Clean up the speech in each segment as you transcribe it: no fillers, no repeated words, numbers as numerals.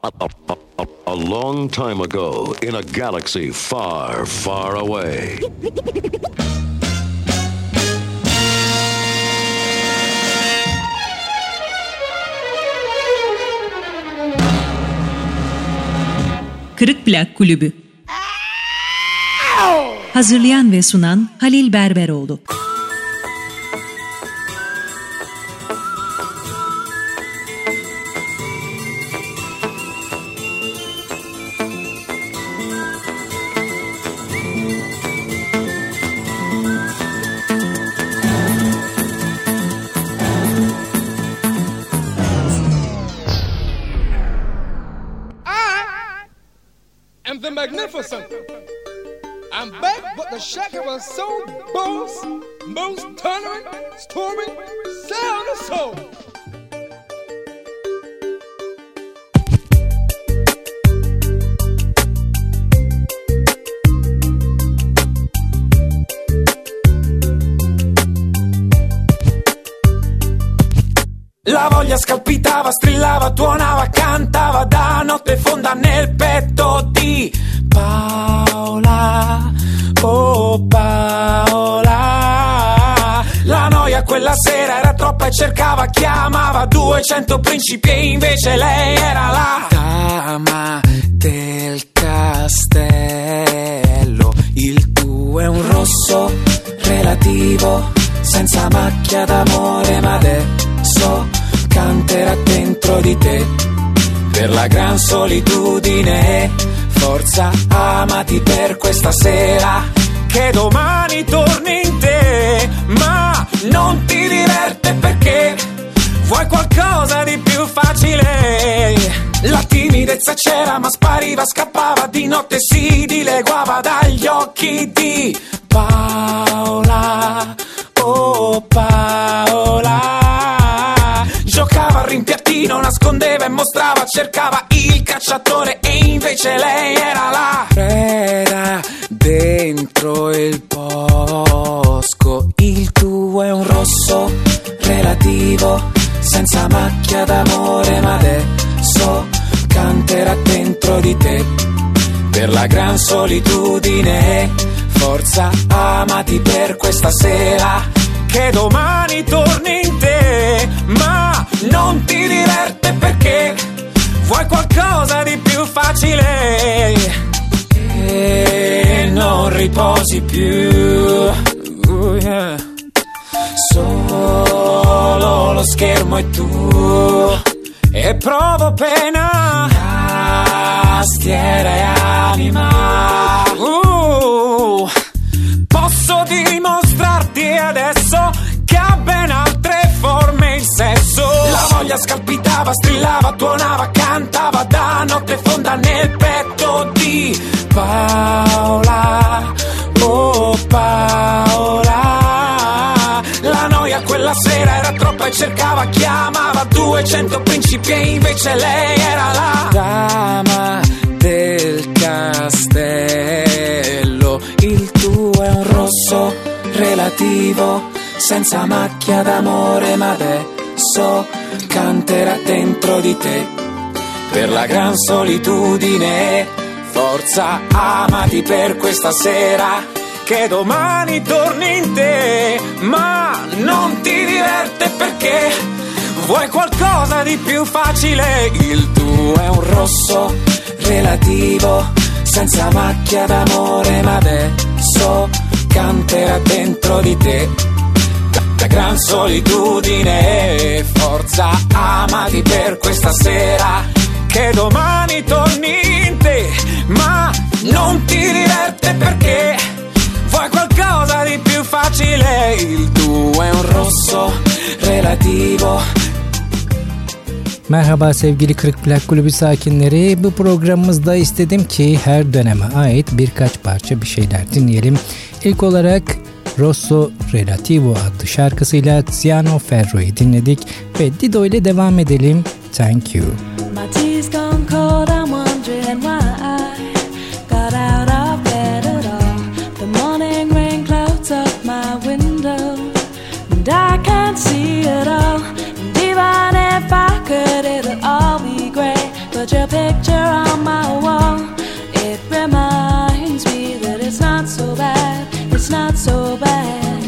A long time ago, in a galaxy far, far away. Kırık Plak Kulübü. Hazırlayan ve sunan Halil Berberoğlu. The magnificent. I'm back, but the shaker was so boss, most tolerant, storming, sound of soul. La voglia scalpitava, strillava, tuonava, cantava da notte fonda nel petto di Paola, oh Paola. La noia quella sera era troppa e cercava, chiamava 200 principi e invece lei era la dama del castello. Il tuo è un rosso relativo, senza macchia d'amore, ma adesso canterà dentro di te per la gran solitudine. Forza, amati per questa sera, che domani torni in te, ma non ti diverte perché vuoi qualcosa di più facile. La timidezza c'era ma spariva, scappava, di notte si dileguava dagli occhi di Paola, oh Paola. Giocava al rimpiattino, nascondeva e mostrava, cercava il cacciatore e invece lei era la preda dentro il bosco. Il tuo è un rosso relativo, senza macchia d'amore, ma adesso canterà dentro di te per la gran solitudine. Forza, amati per questa sera, che domani torni in te, ma non ti diverte perché vuoi qualcosa di più facile e non riposi più. Yeah. Solo lo schermo e tu, e provo pena, tastiera e anima. Posso dimostrarti adesso che ha ben altre forme il sesso. La voglia scalpitava, strillava, tuonava, cantava da notte fonda nel petto di Paola, oh Paola. La noia quella sera era troppa e cercava, chiamava 200 principi e invece lei era la dama del castello. Il tuo è un rosso relativo, senza macchia d'amore, ma adesso canterà dentro di te per la gran solitudine. Forza, amati per questa sera, che domani torni in te, ma non ti diverte perché vuoi qualcosa di più facile. Il tuo è un rosso relativo, senza macchia d'amore, ma adesso canterà dentro di te la gran solitudine. Forza, amati per questa sera, che domani torni in te, ma non ti diverte perché vuoi qualcosa di più facile. Il tuo è un rosso relativo. Merhaba sevgili Kırık Plak Kulübü sakinleri. Bu programımızda istedim ki her döneme ait birkaç parça bir şeyler dinleyelim. İlk olarak Rosso Relativo adlı şarkısıyla Tiziano Ferro'yu dinledik ve Dido ile devam edelim. Thank you. My tea's gone cold, I'm wondering why I got out of bed at all. The morning rain clouds up my window and I can't see it all. And even if I could, it'll all be grey. But put your picture on my wall. It reminds me that it's not so bad, it's not so bad.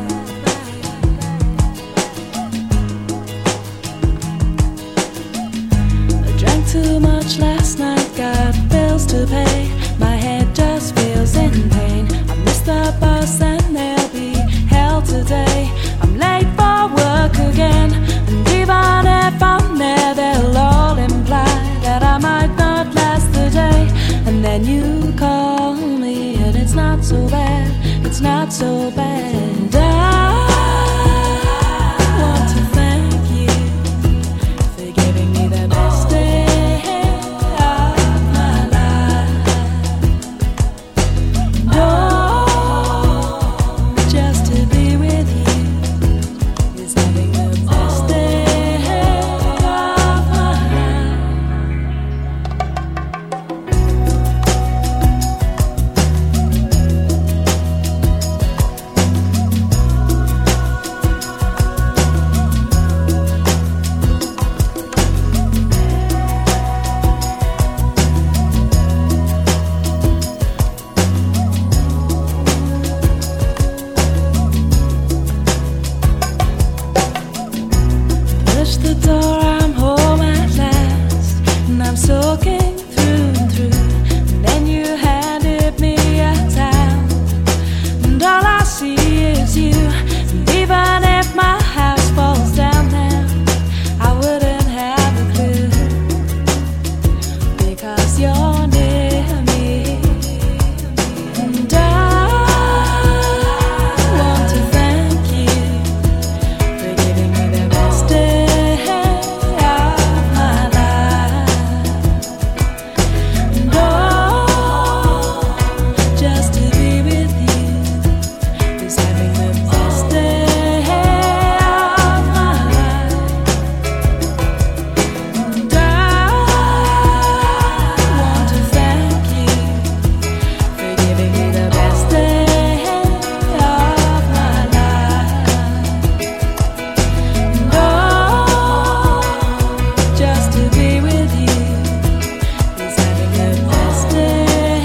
I drank too much last night, got bills to pay. My head just feels in pain. I missed the bus and there'll be hell today. I'm late for work again, and even if I'm there, they'll all imply that I might not last the day. And then you call me and it's not so bad, it's not so bad. And I want to thank you for giving me the best day of my life. Oh, just to be with you is having the best day of my life. Push the door, I'm home at last, and I'm soaking through and through. And then you handed me a towel, and all I see is you. And even if my house falls down now, I wouldn't have a clue, because you're near me. And I want to thank you for giving me the best day of my life. And oh, just to be with you is having the best day of my life. And I want to thank you for giving me the best day of my life. And oh, just to be with you is having the best day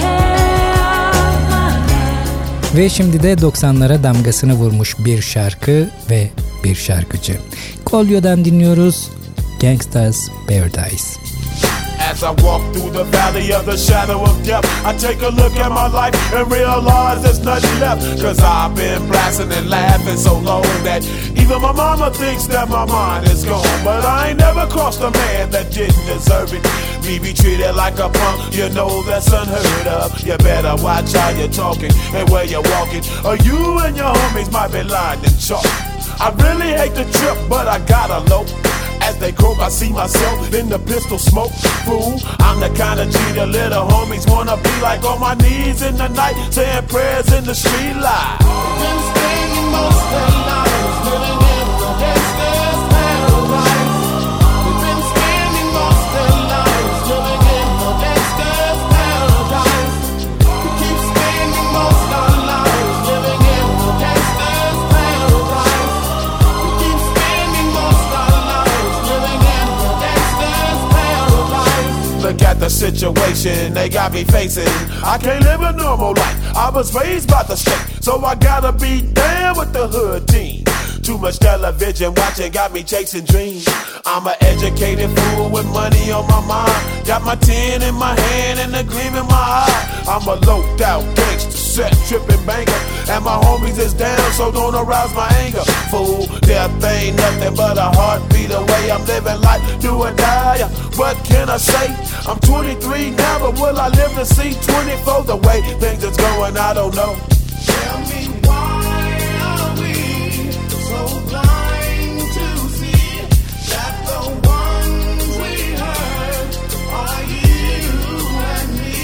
of my life. Ve şimdi de 90'lara damgasını vurmuş bir şarkı ve bir şarkıcı. Kolyo'dan dinliyoruz Gangsta's Paradise. As I walk through the valley of the shadow of death, I take a look at my life and realize there's nothing left. Cause I've been blasting and laughing so long that even my mama thinks that my mind is gone. But I ain't never crossed a man that didn't deserve it. Me be treated like a punk, you know that's unheard of. You better watch how you're talking and where you're walking, or you and your homies might be lined in chalk. I really hate the trip, but I gotta low. As they croak, I see myself in the pistol smoke. Fool, I'm the kind of G the little homies wanna be like, on my knees in the night, saying prayers in the street light. Been spending most of their lives living in the gangster's paradise. We've been spending most of their lives living in the gangster's paradise. We keep spending most of our lives living in the gangster's paradise. We keep spending most of our lives living in the gangster's paradise. Look at the situation they got me facing. I can't live a normal life. I was raised by the state, so I gotta be down with the hood team. Too much television watching got me chasing dreams. I'm an educated fool with money on my mind. Got my 10 in my hand and a gleam in my eye. I'm a loped out gangster, set tripping banker, and my homies is down, so don't arouse my anger. Fool, death ain't nothing but a heartbeat away. I'm living life, do or die. What can I say? I'm 23 now, but will I live to see 24? The way things is going, I don't know. Tell me why are we so blind to see that the ones we hurt are you and me?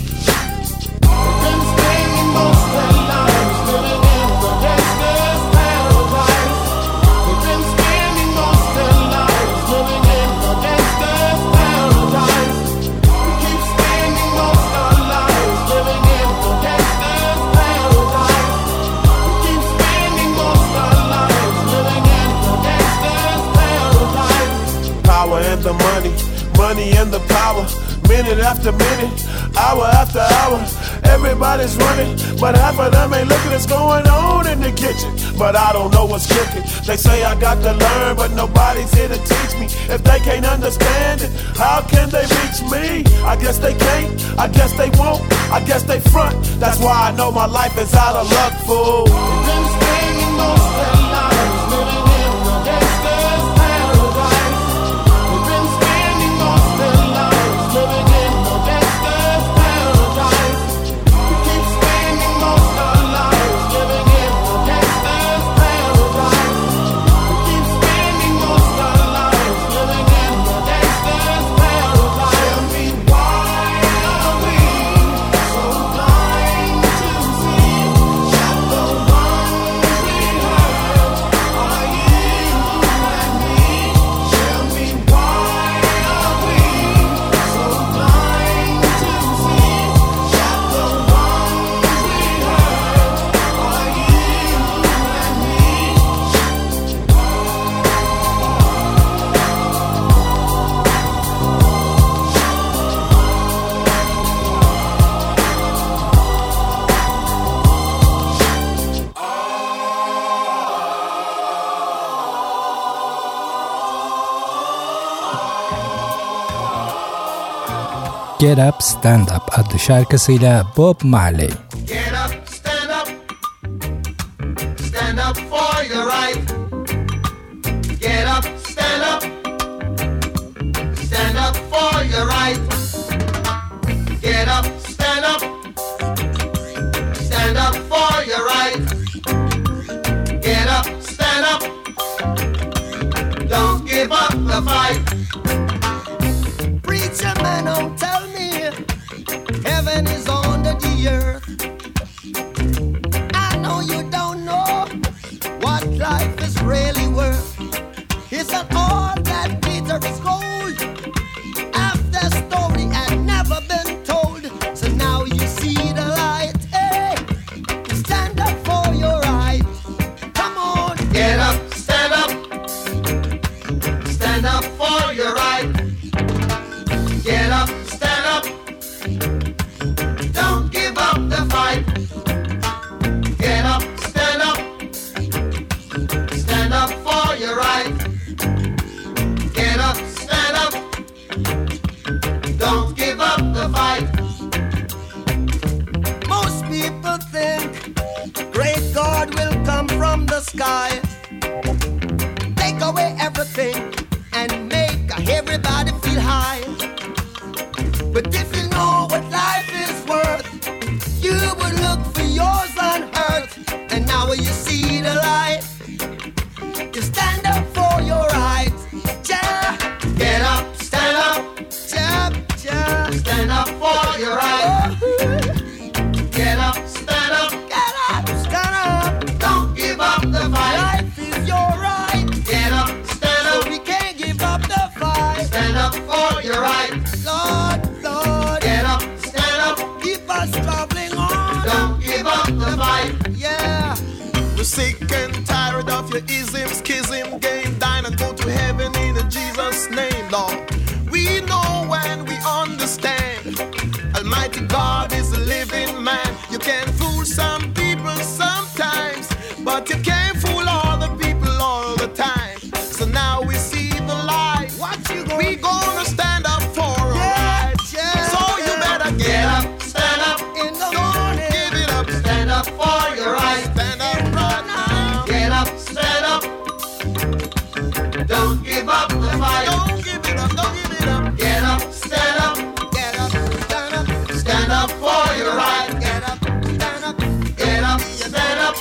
We've been spending most of our lives living in the gangster's paradise. We've been spending most of our lives living in the gangster's paradise. We keep spending most of our lives living in the gangster's paradise. We keep spending most hour, minute after minute, hour after hour. Everybody's running, but half of them ain't looking what's going on in the kitchen. But I don't know what's cooking. They say I got to learn, but nobody's here to teach me. If they can't understand it, how can they reach me? I guess they can't, I guess they won't, I guess they front. That's why I know my life is out of luck, fool. We've been spending most of their lives living in a gangster's paradise. We've been spending most of their lives living in a gangster's paradise. We keep spending most of our lives living in a gangster's paradise. We keep spending most of our lives living in a gangster's paradise. Tell me why are we so blind to see that the ones we hurt are you and me? Tell me why are we so blind to see that the ones we hurt are Get Up Stand Up adlı şarkısıyla Bob Marley. Get up, stand up. Stand up for your right. Get up, stand up. Stand up for your right. Get up, stand up. Stand up for your right. Get up, stand up. Don't give up the fight. Preacher man, don't tell me heaven is under the earth. I know you don't know what life is really worth. Isn't all that glitter is gold? Half the story had never been told. So now you see the light. Hey, stand up for your right. Come on. Get up, stand up. Stand up for your right. Get up, stand up. Don't give up the fight. Get up, stand up. Stand up for your right. Get up, stand up. Don't give up the fight. Most people think great God will come from the sky, take away everything and make everybody feel high. But if you know what life is worth, you would look for yours on earth. And now when you see the light, you stand up for your rights. Yeah. Get up, stand up. Yeah, yeah. Stand up for your right. Get up, stand up. Get up, stand up. Don't give up the fight. Life is your right. Get up, stand up. So we can't give up the fight. Stand up for your right. Lord, Lord. Get up, stand up. Keep us traveling on. Don't give up the fight. Yeah. We're sick and tired of your ism, schism, game, dine and go to heaven in Jesus' name, Lord. We know and we understand. Almighty God is a living man. You can fool some people sometimes, but you can't fool all the people all the time. So now we see the light. We gonna stand up for our rights. Yeah. So you better Get up, stand up. In the Don't morning. give it up. Stand up for your right. Stand up right now. Get up, stand up. Don't give up the fight. Don't give it up. Don't give it up. Get up, stand up. Get up, stand up. Stand up for your right. Get up, stand up. Get up, stand up.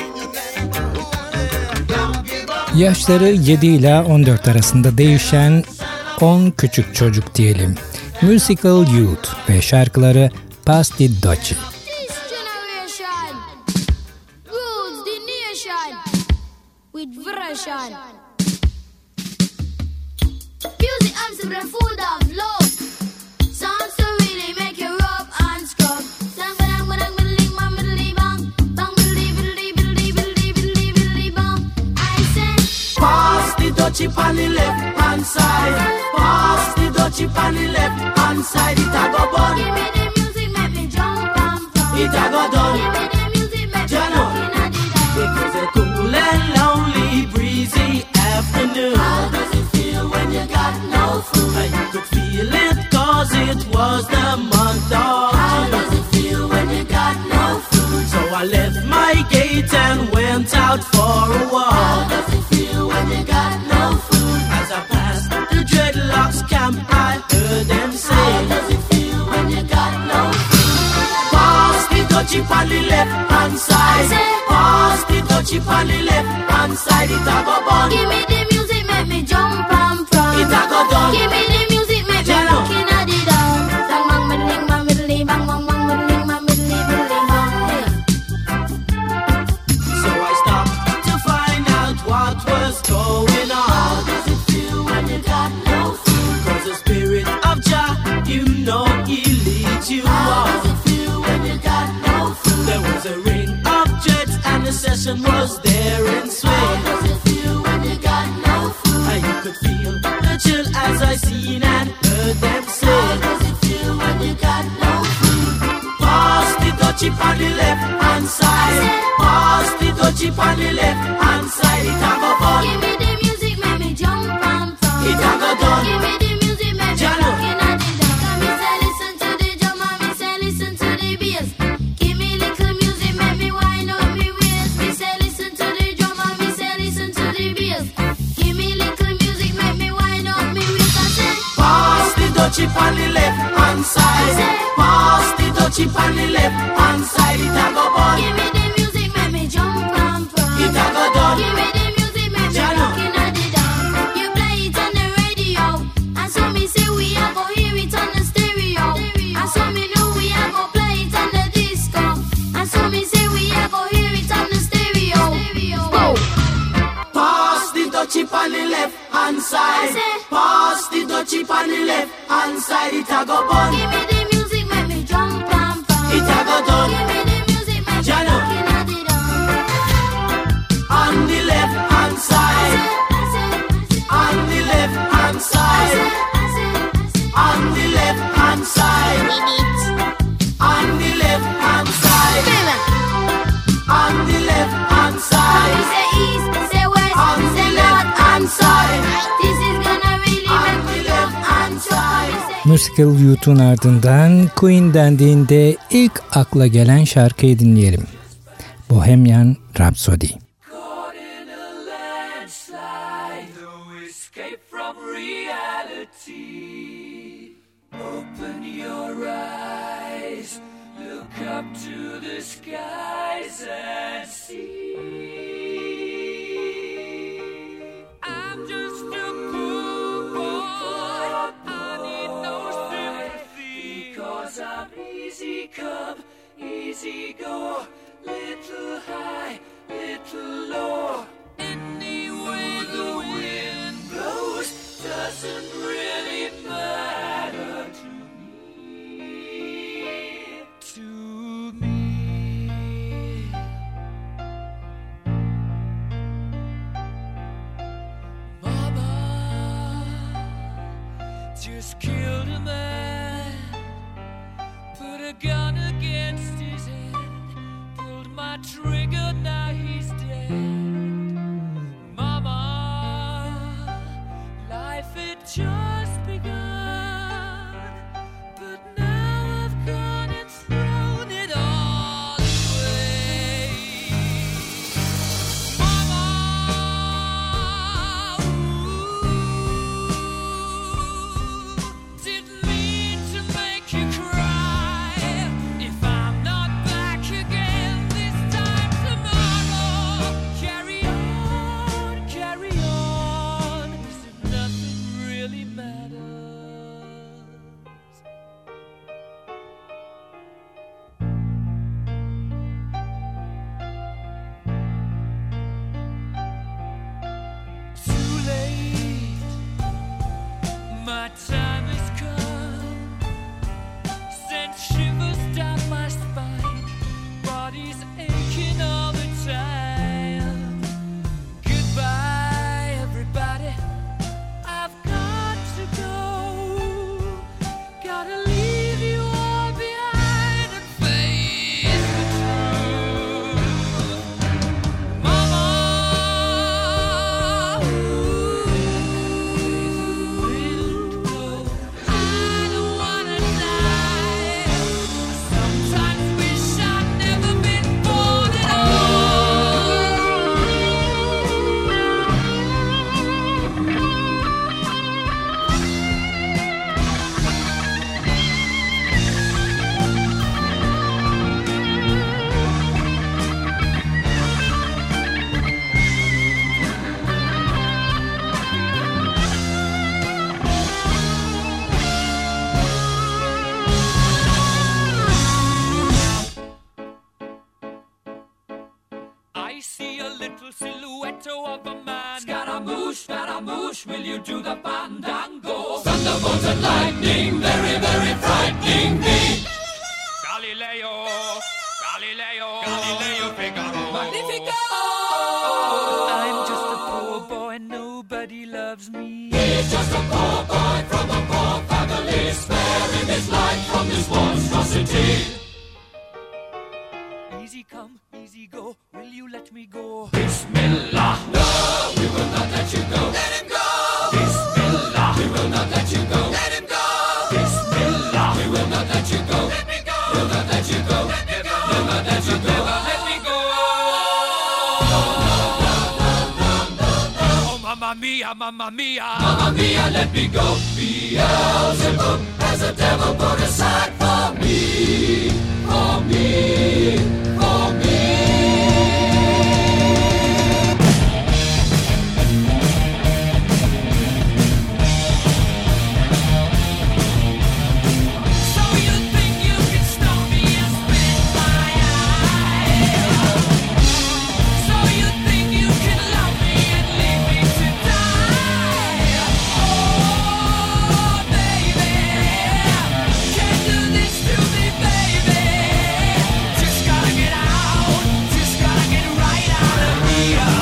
Don't give up. Yaşları 7 ila 14 arasında değişen 10 küçük çocuk diyelim. Musical Youth ve şarkıları Pass the Dutchie. This generation rules the nation with version. Music arms and full of love. Songs to really make you rub and scrub. Bang bang bang bang bang bang bang bang bang bang. I say Pass the dutchie on the left hand side. Pass the dutchie on the left hand inside it a go burn. Give me the music, make me jump and from. It a go done. Give me the music, make me Jano. walk in the dark. It was a cool and lonely, breezy afternoon. How does it feel when you got no food? You could feel it cause it was the month of How June. does it feel when you got no food? So I left my gate and went out for a How walk. does it feel when you got no food? As I passed the dreadlocks camp, I heard them How say, does it feel when you got no food? pass the dutchie on the left hand side. Pass the dutchie on the left hand side. It a go bun. Give me the music, make me jump and from. It a go done. Give me the music, make me Jano. walk in the dark. Bang bang middling, bang middling, bang bang bang middling, bang middling, middling, bang. So I stopped to find out what was going How on. does it feel when you got no food? Cause the spirit of Jah, you know he leads you How on. does it feel when you got no food? There was a ring of jets and the session was there in How swing. does it feel when you got no food? And you could feel the chill as I seen and heard them How say, does it feel when you got no food? pass the dutchie on the left hand side. Pass the dutchie on the left hand side. It a go fun. Give me the music, make me jump and from. It a go done. Give me the music, make me Jano. walk in the dark. Me say listen to the drum and me say listen to the bass. Give me little music, make me wind up me waist. Me say listen to the drum and me say listen to the bass. Give me little music, make me wind up me waist. I say Pass the dutchie on the left hand side. Pass the dutchie on the left hand side. It a go bun. give me the music, make me jump and from. It a go done. Give me the music, make me Jano. walk in the dark. You play it on the radio, and so me say we a go hear it on the stereo. And so me know we a go play it on the disco. And so me say we a go hear it on the stereo. Pass the dutchie on the left hand side. Pass the dutchie on the left hand side. It a go bun. Give me the music, make me jump and from. It a go done. Give me the music, make me Jano. walk in the dark. On the left hand side. On the left hand side. On the left hand side. On the left hand side. On the left hand We side. say east, say west, On the say left north hand and side. south. This is gonna really On make the me left jump hand and shout. side. Musical Youth'un ardından Queen dendiğinde ilk akla gelen şarkıyı dinleyelim. Bohemian Rhapsody. Caught in a landslide, no escape from reality. Open your eyes, look up to the skies and see. I'm just a poor boy, I need no sympathy, 'cause I'm easy come, easy go. Little high, little low. Any way the wind blows doesn't really matter to me. To me. Mama just killed a man, put a gun against his head. My trigger, now he's dead. Mama, life had just begun, but now I've gone and thrown it all away. Mama, didn't mean to make you cry. If I'm not back again this time motto of a man. Scaramouche, will you do the fandango? Thunderbolts and lightning, very, very frightening me. Galileo, Figaro. Magnifico! I'm just a poor boy, nobody loves me. He's just a poor boy from a poor family, sparing his life from this monstrosity. Easy come, easy go, will you let me go? Bismillah, no, we will not let you go. Let him go! Bismillah, we will not let you go. Let him go! Bismillah, we will not let you go. Let me go! We'll not let you go. Let me go! We'll not let you go. Let me go! Oh, mamma mia, mamma mia. Mamma mia, let me go. Beelzebub has a devil put aside for me. For me, for me. So you think you can stop me and spit my eye? So you think you can love me and leave me to die? Oh, baby, can't do this to me, baby. Just gotta get out, just gotta get right out of here.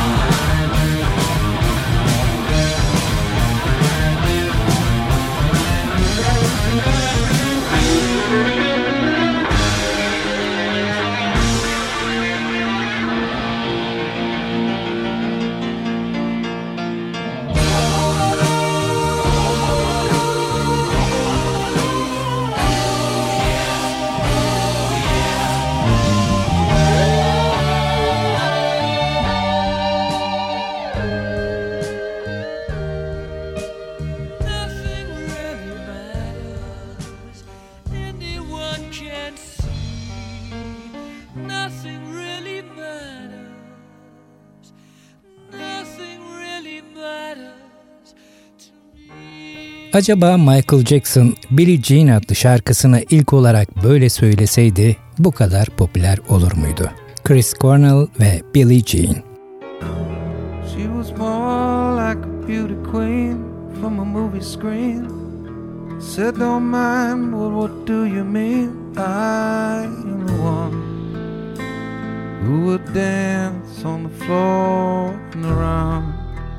Nothing really matters. Anyone can see. Nothing really matters. Nothing really matters to me. Acaba Michael Jackson Billie Jean adlı şarkısını ilk olarak böyle söyleseydi bu kadar popüler olur muydu? Chris Cornell ve Billie Jean. She was more like a beauty queen from a movie screen. Said, don't mind, well, what do you mean? I am the one who would dance on the floor and around.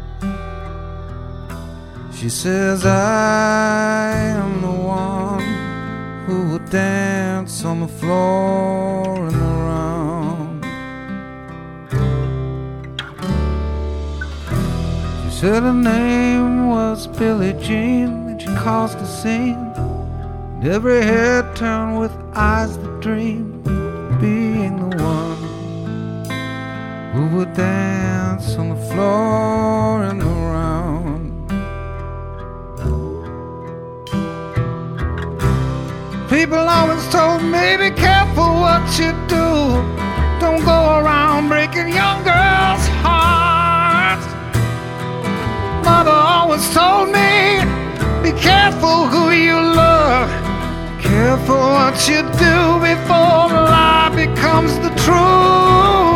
She says, I am the one who would dance on the floor and around. She said her name was Billie Jean, and she caused a scene. And every head turned with eyes that dreamed, being the one who would dance on the floor and around. People always told me, be careful what you do. Don't go around breaking young girls' hearts. Mother always told me, be careful who you love. Careful what you do before the lie becomes the truth.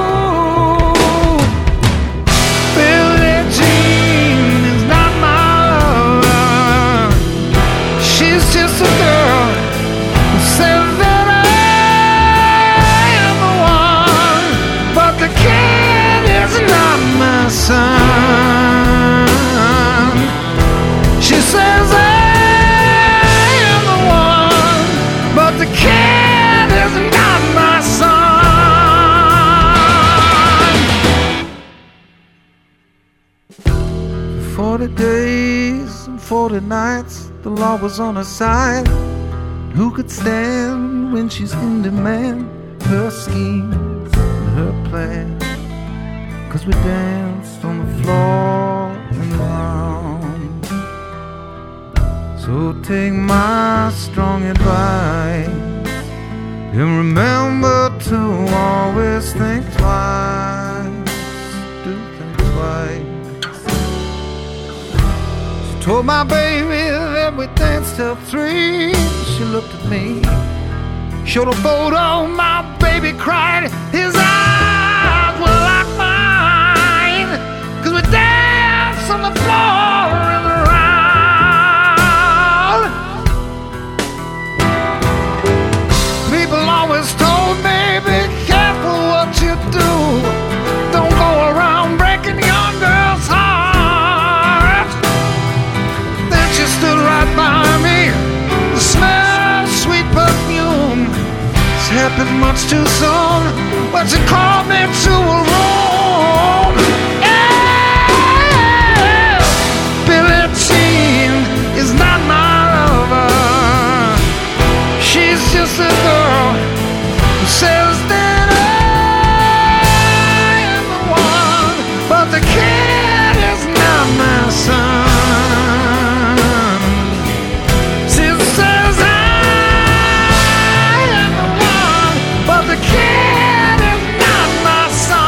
Billie Jean is not my lover. She's just a girl who says that I am the one, but the kid is not my son. She says I am the one, but the kid is not my son. For 40 days and 40 nights, the law was on her side. Who could stand when she's in demand? Her schemes and her plans. 'Cause we danced on the floor and around. So take my strong advice and remember to always think twice. Do think twice. She told my baby that we danced till 3. She looked at me, showed a photo, my baby cried. His eyes were like mine. as we dance on the floor and around. People always told me, be careful what you do. Don't go around breaking young girls' hearts. Then she stood right by me, the smell of sweet perfume. It's happened much too soon, but she called me to a room. Yeah, Billie Jean is not my lover. She's just a girl who says that I am the one, but the kid is not my son. She says I am the one, but the kid is not my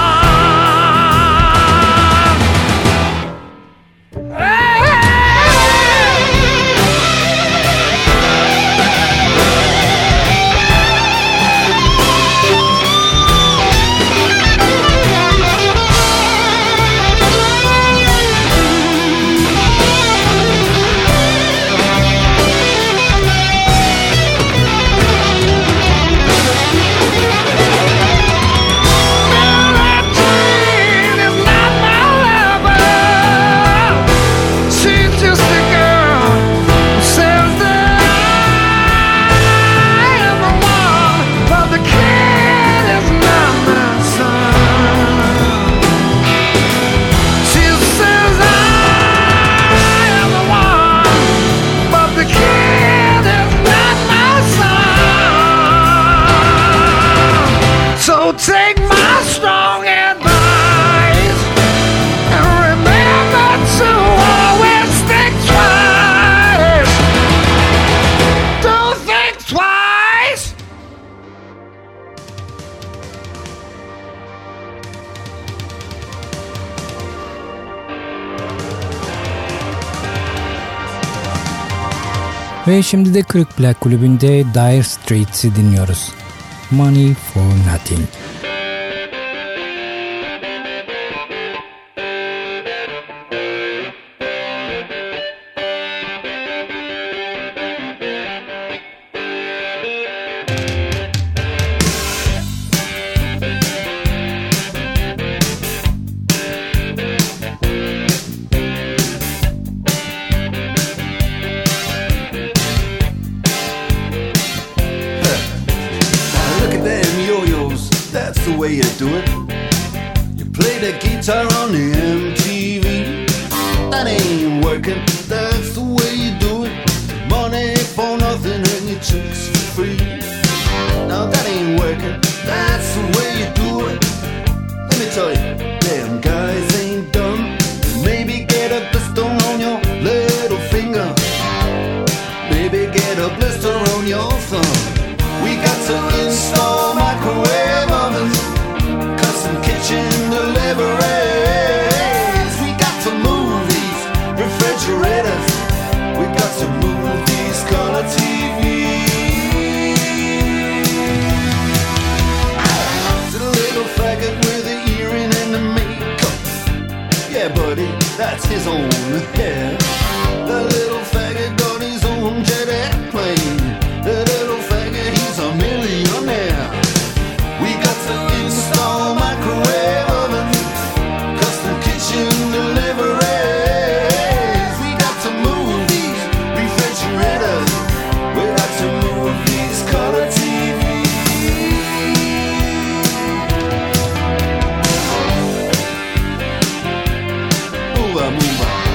son. She's just a girl who says that I am the one, but the kid is not my son. She says I am the one, but the kid is not my son. So take my strong advice and remember to always think twice. Don't think twice. Ve şimdi de Kırık Plak Kulübü'nde Dire Straits'i dinliyoruz. Money for Nothing. Look at them yo-yos, that's the way you do it. You play the guitar on the MTV. That ain't working, that's the way you do it. Money for nothing and your chicks for free. Now that ain't working, that's the way you do it. Let me tell you, them guys ain't dumb. Maybe get a blister on your little finger. Maybe get a blister on your thumb. We got to install microwave ovens, custom kitchen deliveries. We got to move these refrigerators. We got to move these color TVs. It's a little faggot with an earring and the makeup. Yeah, buddy, that's his own hair. The little faggot got his own jet airplane. The little faggot, he's a millionaire. We got to install microwave ovens, custom kitchen deliveries. We got to move these refrigerators. We got to move these color TVs. Move on, move on.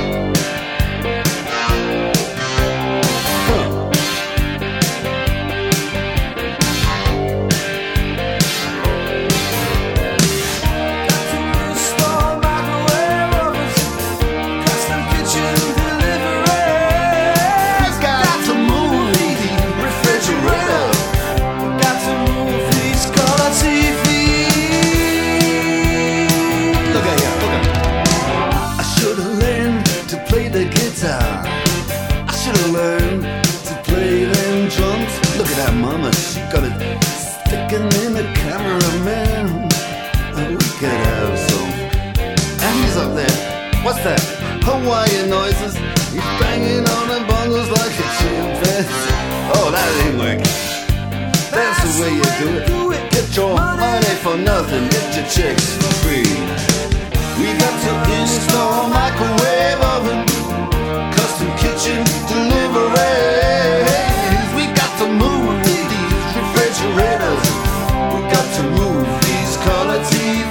ain't working. That's the way you do it. Get your money for nothing, get your chicks for free. We got to install microwave oven, custom kitchen deliveries. We got to move these refrigerators. We got to move these color TVs.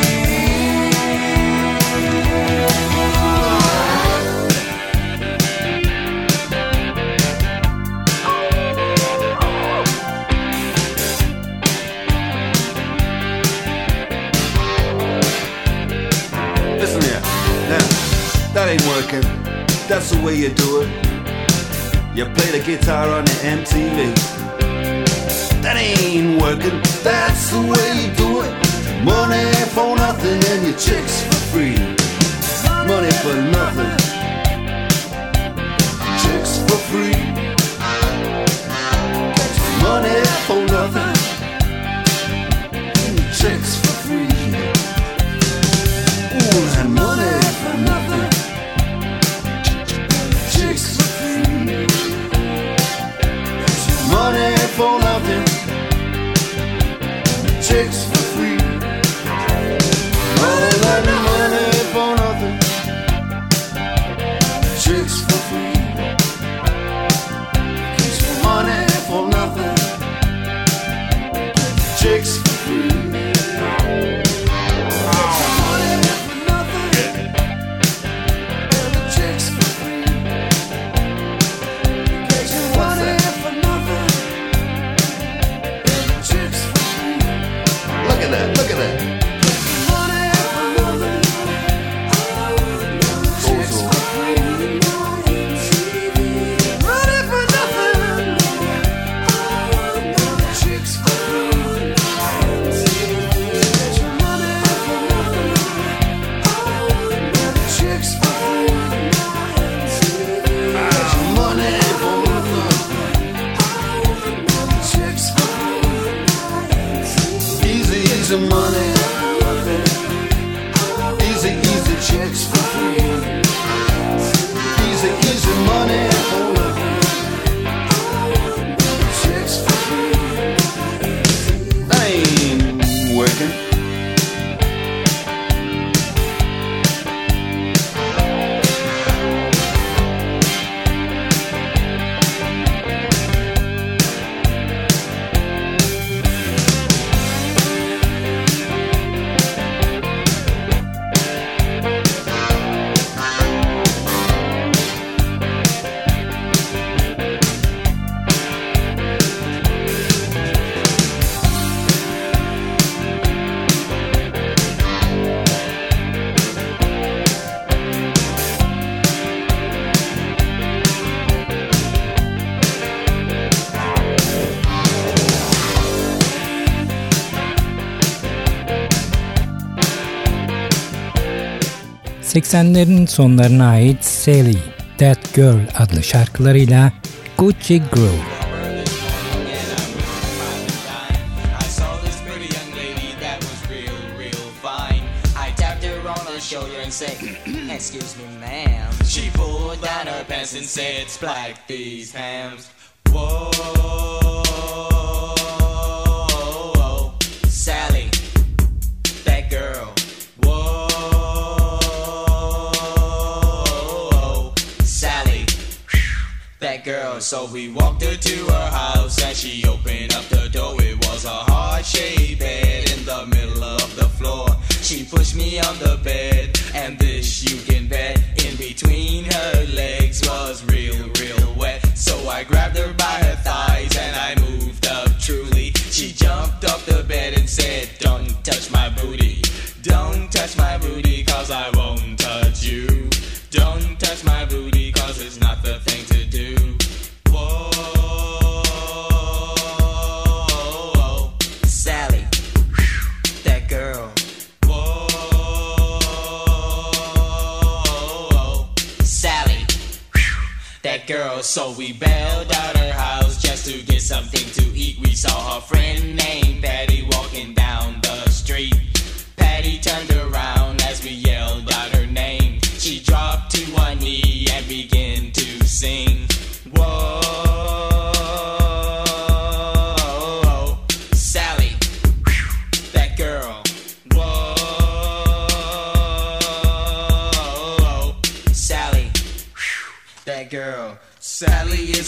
Listen here, now, that ain't working. That's the way you do it. You play the guitar on the MTV. That ain't working. That's the way you do it. Money for nothing and your chicks for free. Money for nothing, chicks for free. Money for nothing, chicks for free. Ooh, and money for nothing, chicks for free. Money for nothing, chicks for free. Money for nothing, chicks for free. Money for nothing, chicks for free. Look at that. Easy money, easy chicks for free. Easy money for nothing, chicks for free. That ain't working. ...80'lerin sonlarına ait Sally, That Girl adlı şarkılarıyla Gucci Groove. Excuse me, ma'am. She pulled down her pants and said, "Splack these hams." Whoa, Sally, that girl. Whoa, Sally, that girl. So we walked her to her house and she opened up the door. It was a heart-shaped bed in the middle of the floor. She pushed me on the bed, and this you can bet, in between her legs was real wet. So I grabbed her by her thighs and I moved up truly. She jumped off the bed and said, "Don't touch my booty. Don't touch my booty, cause I won't touch you. Don't touch my booty, cause it's not the thing to do." Whoa, Sally, that girl. That girl. So we bailed out her house just to get something to eat. We saw a friend named Patty walking down the street. Patty turned around as we yelled out her name. She dropped to one knee and began to sing. Whoa,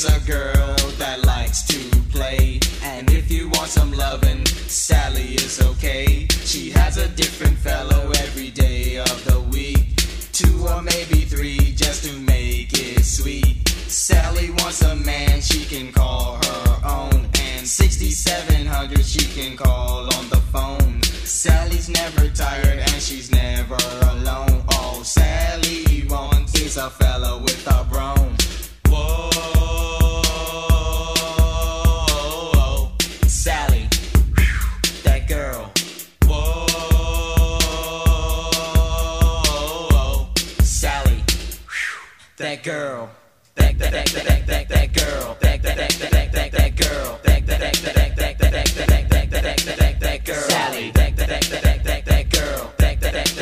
is a girl that likes to play. And if you want some lovin', Sally is okay. She has a different fellow every day of the week. 2 or maybe 3 just to make it sweet. Sally wants a man she can call her own. And 6700 she can call on the phone. Sally's never tired and she's never alone. All Sally wants is a fella with a broom. Whoa, Sally, that girl. Whoa, Sally, that girl. That girl. That girl. That girl. That girl. Sally. That girl. That girl. That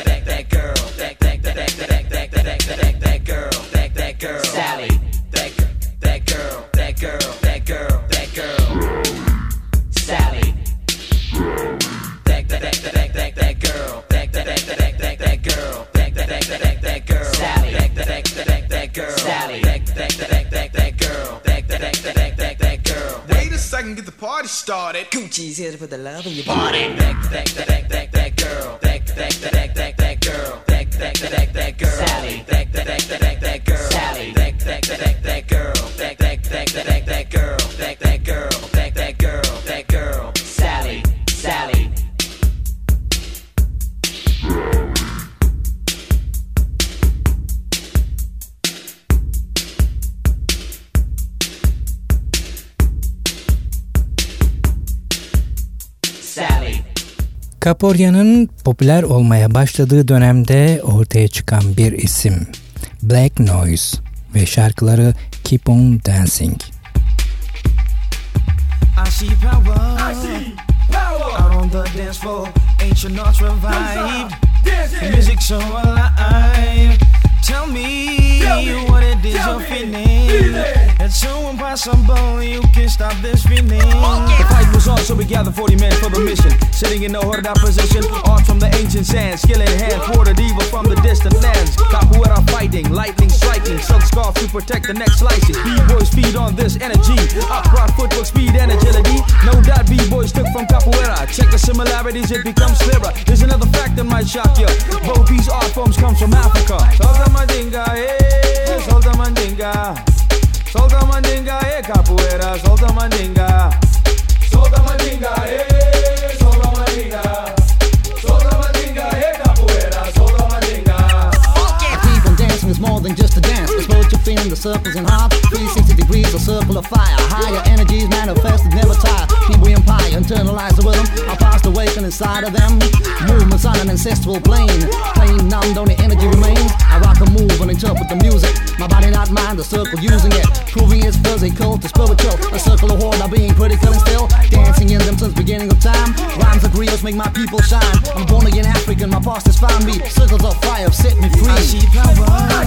girl. That girl. Sally. That girl. That girl. That girl. That girl. Sally. That girl. That girl. That girl. That girl. Sally. That girl. Sally. That girl. Wait a second, get the party started. Gucci's here to put the love in your body. That girl. That girl. That girl. Sally. That girl. Sally. That girl. That girl. That girl. That girl. Sally. Sally. Kaporya'nın popüler olmaya başladığı dönemde ortaya çıkan bir isim Black Noise ve şarkıları Keep on Dancing. I see power, out on the dance floor, ancient arts revived, the music so alive. Tell me what it is you're feeling. It's so impossible you can't stop this feeling. The fight was on, so we gathered 40 men for the mission. Sitting in the hoarded opposition, art from the ancient sands, skill in hand, thwarted evil from the distant lands. Capoeira fighting, lightning striking, silk scarf to protect the neck slices. B-boys feed on this energy, upright footwork, speed and agility. No doubt B-boys took from Capoeira. Check the similarities, it becomes clearer. There's another fact that might shock you. Both these art forms come from Africa. Solta mandinga, eh, solta mandinga. Solta mandinga, eh, capoeira, solta mandinga. Solta mandinga, eh, solta mandinga. Solta mandinga, eh, capoeira, solta mandinga. Keep on dancing is more than just a dance. It's what you feel in the circles and heart. 360 degrees, a circle of fire. Higher energies manifested, never tire. People empire, internalize the rhythm. I passed awaken inside of them. Movements on an ancestral plane. Plain numbed, only energy remains. I rock and move and interpret the music. My body not mine, the circle using it. Proving it's physical to spiritual. A circle of order being critical and still dancing in them since beginning of time. Rhymes and grios make my people shine. I'm born again African, my past has found me. Circles of fire have set me free. I see power,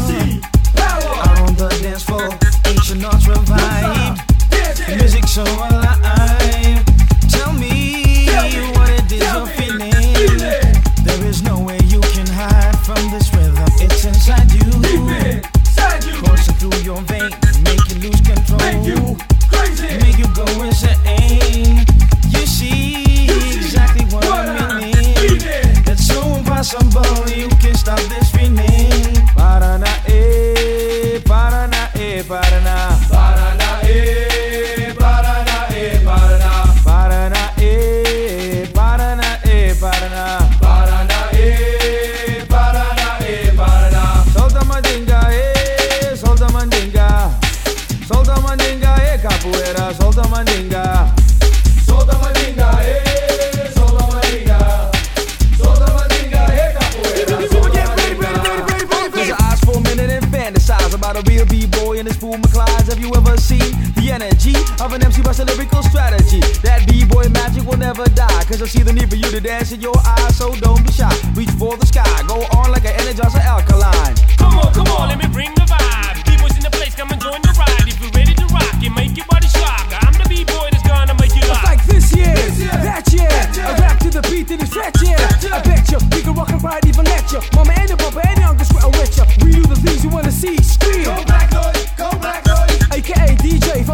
out on the dance floor, ancient arts revived. The music so alive. Tell me what it is you're feeling. There is no way you can hide from this rhythm. It's inside you, coursing through your veins, make you lose control, make you go insane. You see exactly what I mean. It's so impossible you can stop this feeling. Paraná, Paraná, Paraná. Paraná, Paraná, Paraná. Paraná, Paraná, Paraná. Paraná, Paraná, Paraná. Solta mandinga, solta mandinga. Solta mandinga, capoeira, solta mandinga. Solta mandinga, solta mandinga. Solta mandinga, capoeira, solta mandinga. Close your eyes for a minute and fantasize about a real B-boy and his fool McClydes. Have you ever seen the energy of an MC bust a lyrical strategy? That B-boy magic will never die, cause I see the need for you to dance in your eyes, so don't be shy. Reach for the sky, go on like an Energizer alkaline. Come on, let me bring the vibe. B-boys in the place, come and join the ride. If you're ready to rock it, make your body shock. I'm the B-boy that's gonna make you rock. It's like this year, that year. I rap to the beat and it's fat, yeah. I bet you, we can rock and ride, even let you. Mama and the papa and the youngest sweat with you. We do the things you wanna see, scream. Go Black Noise, AKA DJ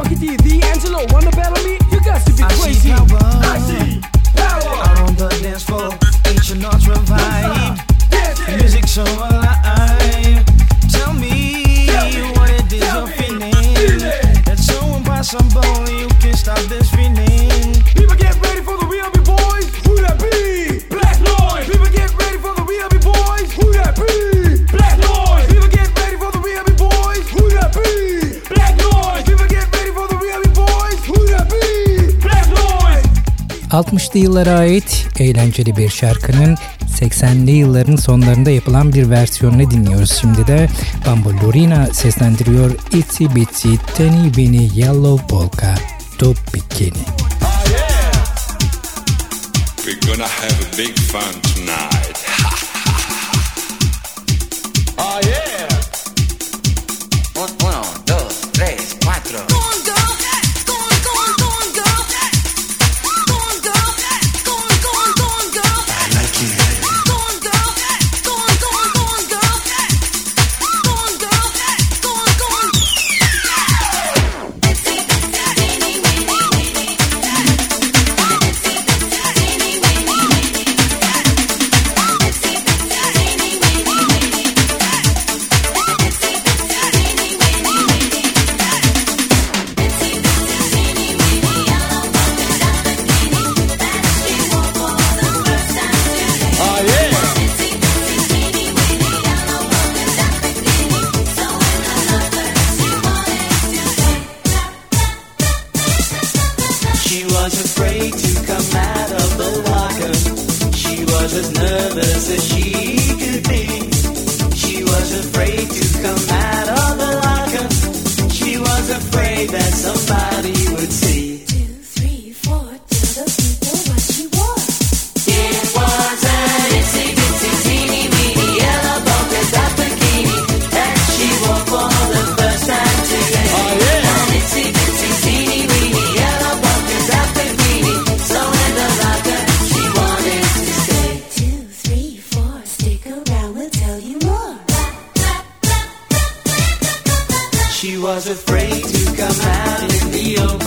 60'lı yıllara ait eğlenceli bir şarkının 80'li yılların sonlarında yapılan bir versiyonunu dinliyoruz. Şimdi de Bambolurina seslendiriyor Itsy Bitsy Teeny Weeny Yellow Polka Dop Bikini. We're gonna have a big fun tonight. Oh yeah. 1, 2, 3, 4. She was afraid to come out in the open.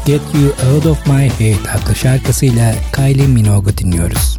Get You Out of My Head adlı şarkısıyla Kylie Minogue'u dinliyoruz.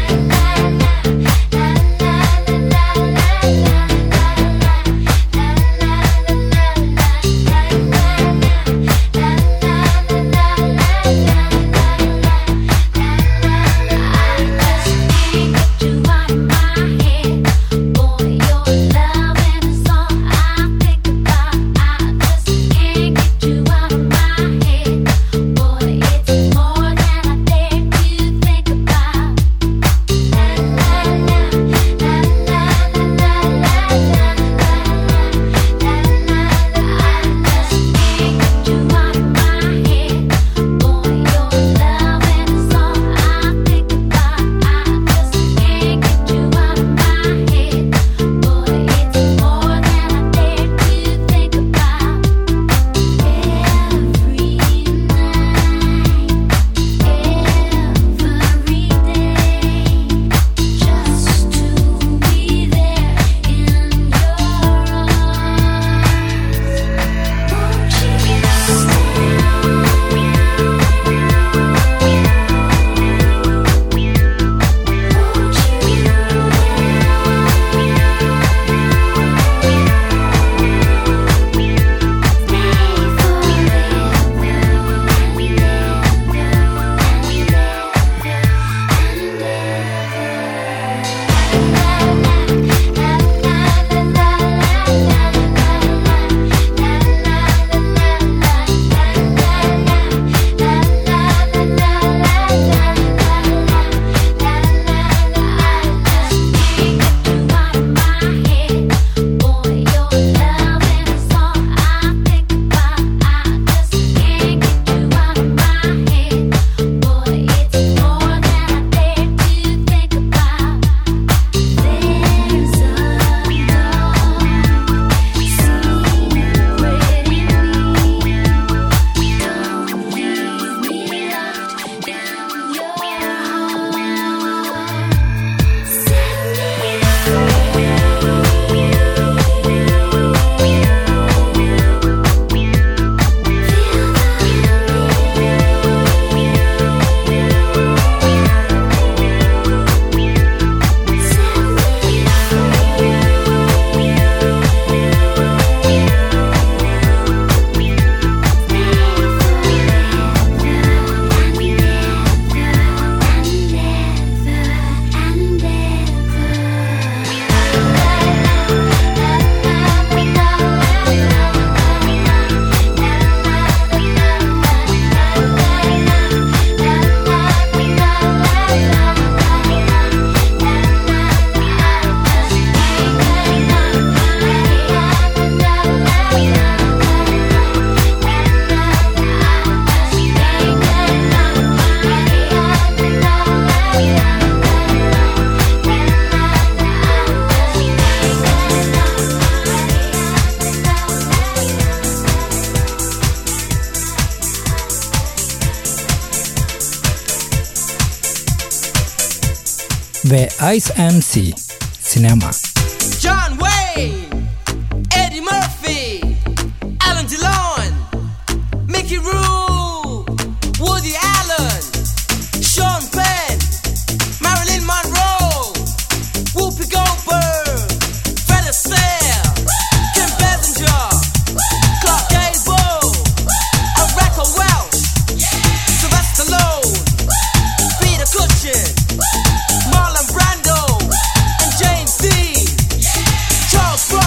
ve Ice MC Sinema. John Wayne, Eddie Murphy, Alan DeLon, Mickey Rourke, Woody Allen, Sean Penn, Marilyn Monroe, Whoopi Goldberg, Fred Astaire, Kim Basinger, Clark Gable, Rebecca Welch, Sylvester Stallone, Peter Cushing, Marlon Brando, and James Dean, Charles Bronson.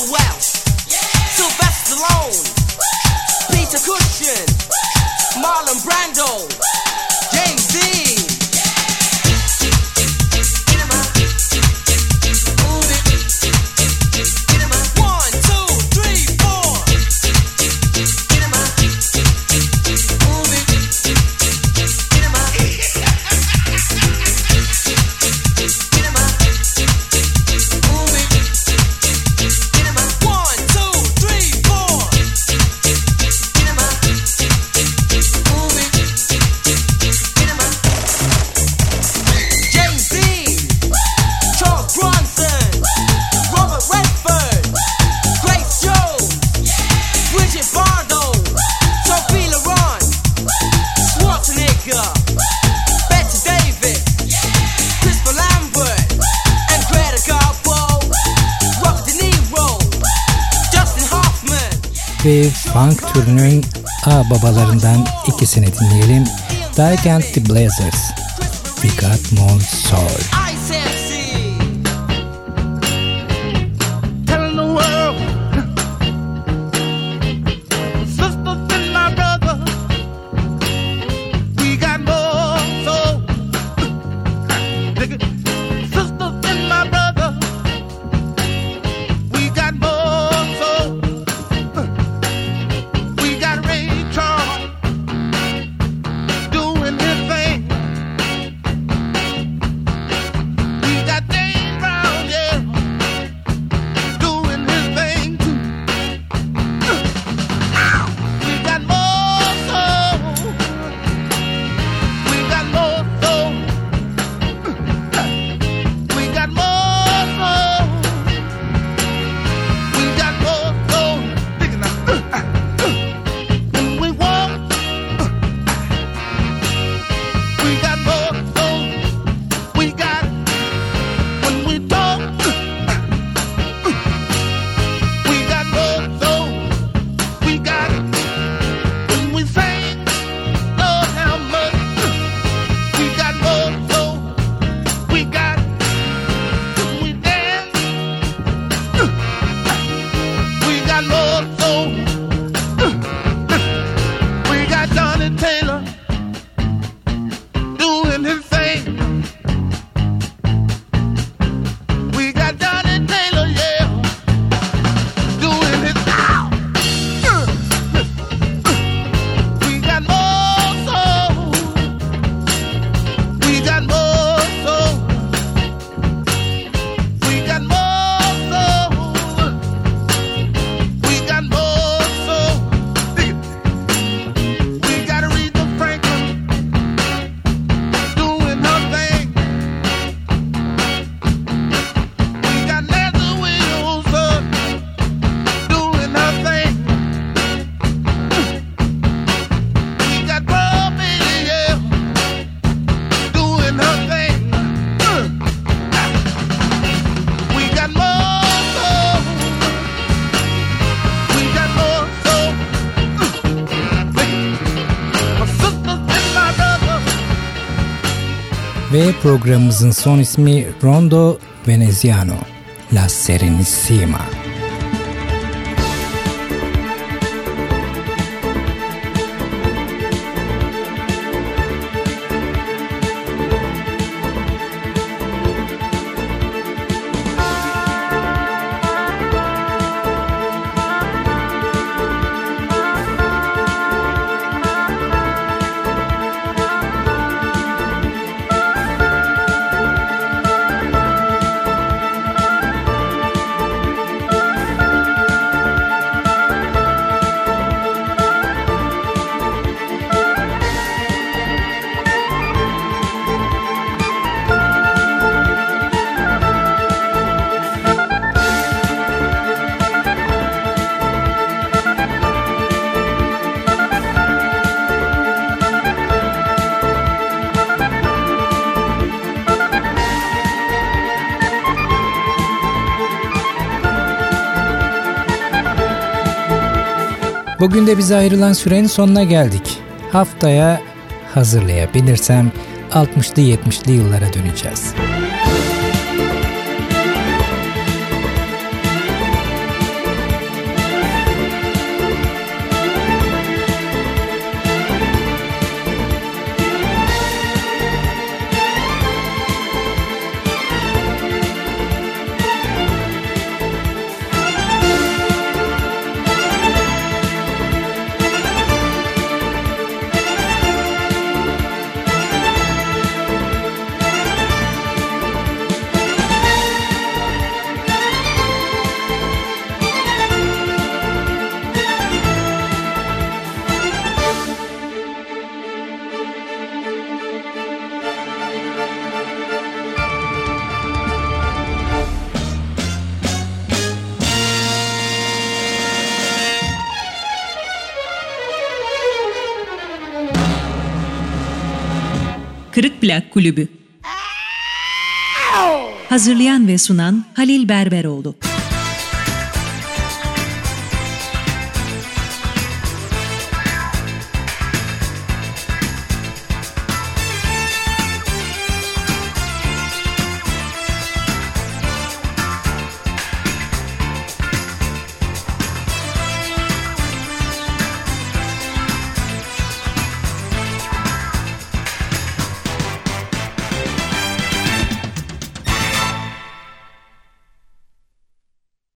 West, Sylvester Stallone, Peter Cushing, Marlon Brando, James Dean. Ve funk türünün babalarından ikisini dinleyelim. Dyke and the Blazers, We Got More Soul. Ve programımızın son ismi Rondo Veneziano, La Serenissima. Bugün de bize ayrılan sürenin sonuna geldik. Haftaya hazırlayabilirsem 60'lı 70'li yıllara döneceğiz. Kırık Plak Kulübü. Hazırlayan ve sunan Halil Berberoğlu.